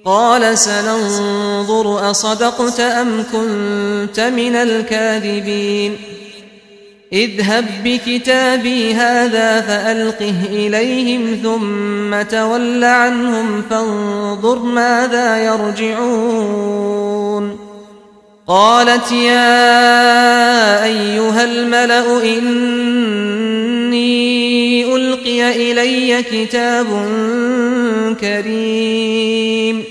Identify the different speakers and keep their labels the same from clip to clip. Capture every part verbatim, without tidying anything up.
Speaker 1: قال سننظر أصدقت أم كنت من الكاذبين اذهب بكتابي هذا فألقه إليهم ثم تول عنهم فانظر ماذا يرجعون قالت يا أيها الملأ إني ألقي إلي كتاب كريم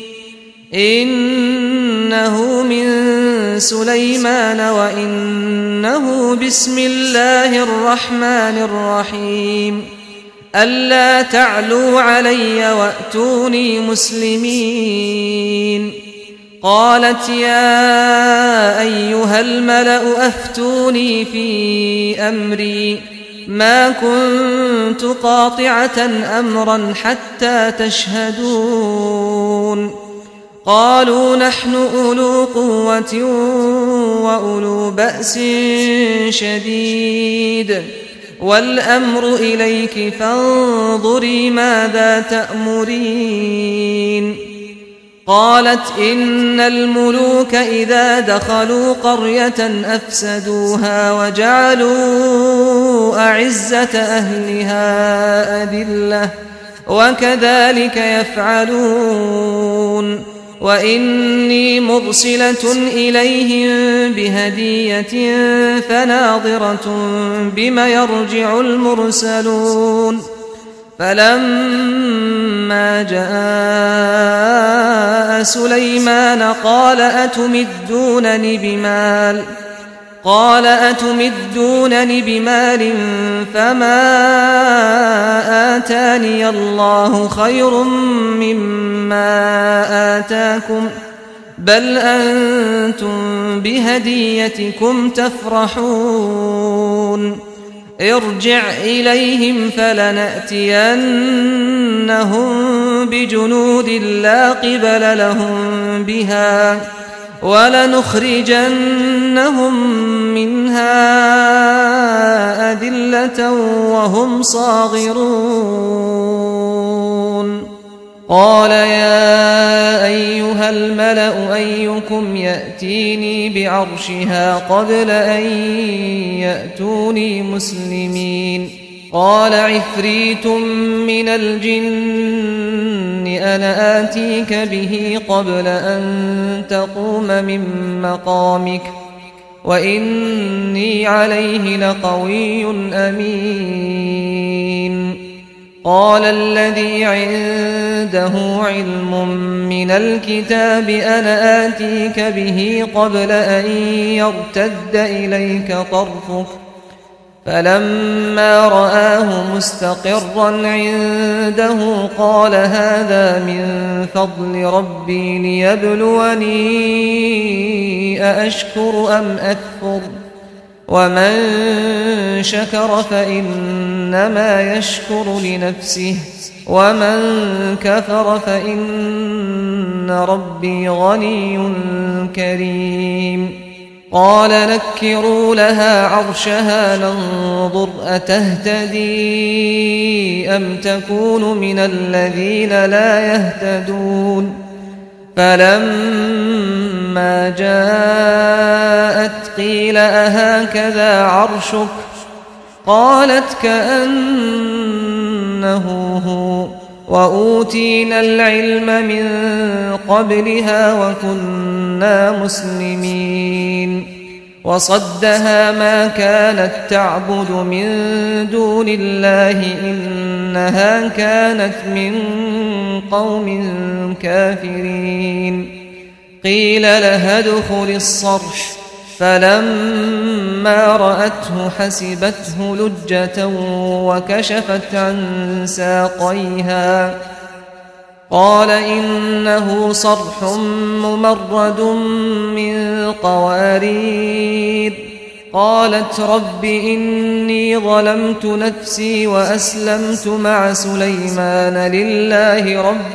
Speaker 1: إنه من سليمان وإنه بسم الله الرحمن الرحيم ألا تعلوا علي وأتوني مسلمين قالت يا أيها الملأ أفتوني في أمري ما كنت قاطعة أمرا حتى تشهدون قالوا نحن أولو قوة وأولو بأس شديد والأمر إليك فانظري ماذا تأمرين قالت إن الملوك إذا دخلوا قرية أفسدوها وجعلوا أعزة أهلها أذلة وكذلك يفعلون وإني مرسلة إليهم بهدية فناظرة بما يرجع المرسلون فلما جاء سليمان قال أتمدونني بمال قال أتمدونني بمال فما آتاني الله خير مما آتاكم بل أنتم بهديتكم تفرحون ارجع إليهم فلنأتينهم بجنود لا قبل لهم بها ولنخرجنهم منها أذلة وهم صاغرون قال يا أيها الملأ أيكم يأتيني بعرشها قبل أن يأتوني مسلمين قال عفريت من الجن أنا آتيك به قبل أن تقوم من مقامك وإني عليه لقوي أمين قال الذي عنده علم من الكتاب أنا آتيك به قبل أن يرتد إليك طرفك فلما رآه مستقرا عنده قال هذا من فضل ربي ليبلوني أأشكر أم أكفر ومن شكر فإنما يشكر لنفسه ومن كفر فإن ربي غني كريم قال نكروا لها عرشها ننظر أتهتدي أم تكون من الذين لا يهتدون فلما جاءت قيل أهكذا عرشك قالت كأنه هو وأوتينا العلم من قبلها وكنا مسلمين وصدها ما كانت تعبد من دون الله إنها كانت من قوم كافرين قيل لها ادخل الصرح فلما رأته حسبته لجة وكشفت عن ساقيها قال إنه صرح ممرد من قوارير قالت رب إني ظلمت نفسي وأسلمت مع سليمان لله رب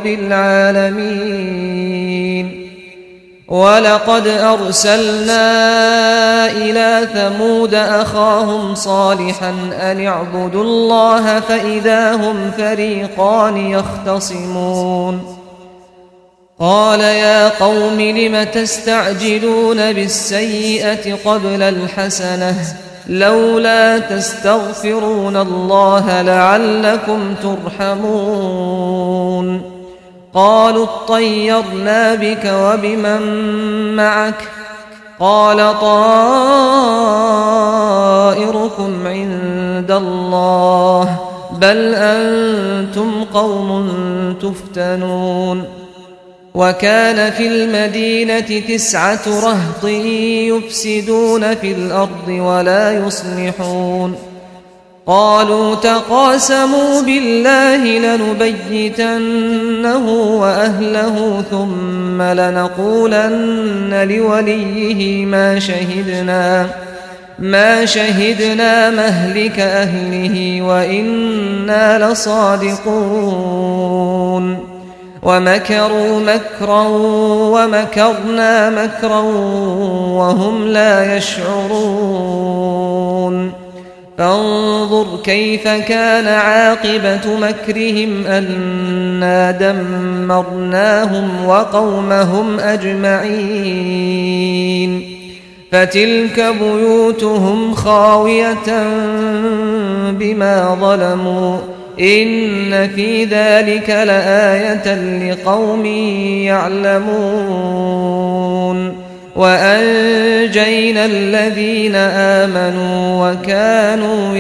Speaker 1: العالمين ولقد أرسلنا إلى ثمود أخاهم صالحا أن اعبدوا الله فإذا هم فريقان يختصمون قال يا قوم لم تستعجلون بالسيئة قبل الحسنة لولا تستغفرون الله لعلكم ترحمون قالوا اطيرنا بك وبمن معك قال طائركم عند الله بل أنتم قوم تفتنون وكان في المدينة تسعة رهط يفسدون في الأرض ولا يصلحون قالوا تقاسموا بالله لنبيتنه وأهله ثم لنقولن لوليه ما شهدنا ما شهدنا مهلك أهله وإنا لصادقون ومكروا مكرا ومكرنا مكرا وهم لا يشعرون فانظر كيف كان عاقبة مكرهم أنا دمرناهم وقومهم أجمعين فتلك بيوتهم خاوية بما ظلموا إن في ذلك لآية لقوم يعلمون وأنجينا الذين آمنوا وكانوا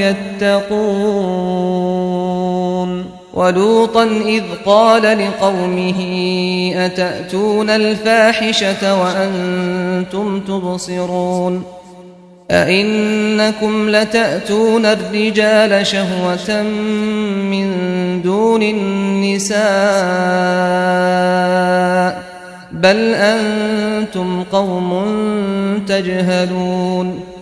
Speaker 1: يتقون ولوطا إذ قال لقومه أتأتون الفاحشة وأنتم تبصرون أئنكم لتأتون الرجال شهوة من دون النساء بل أنتم قوم تجهلون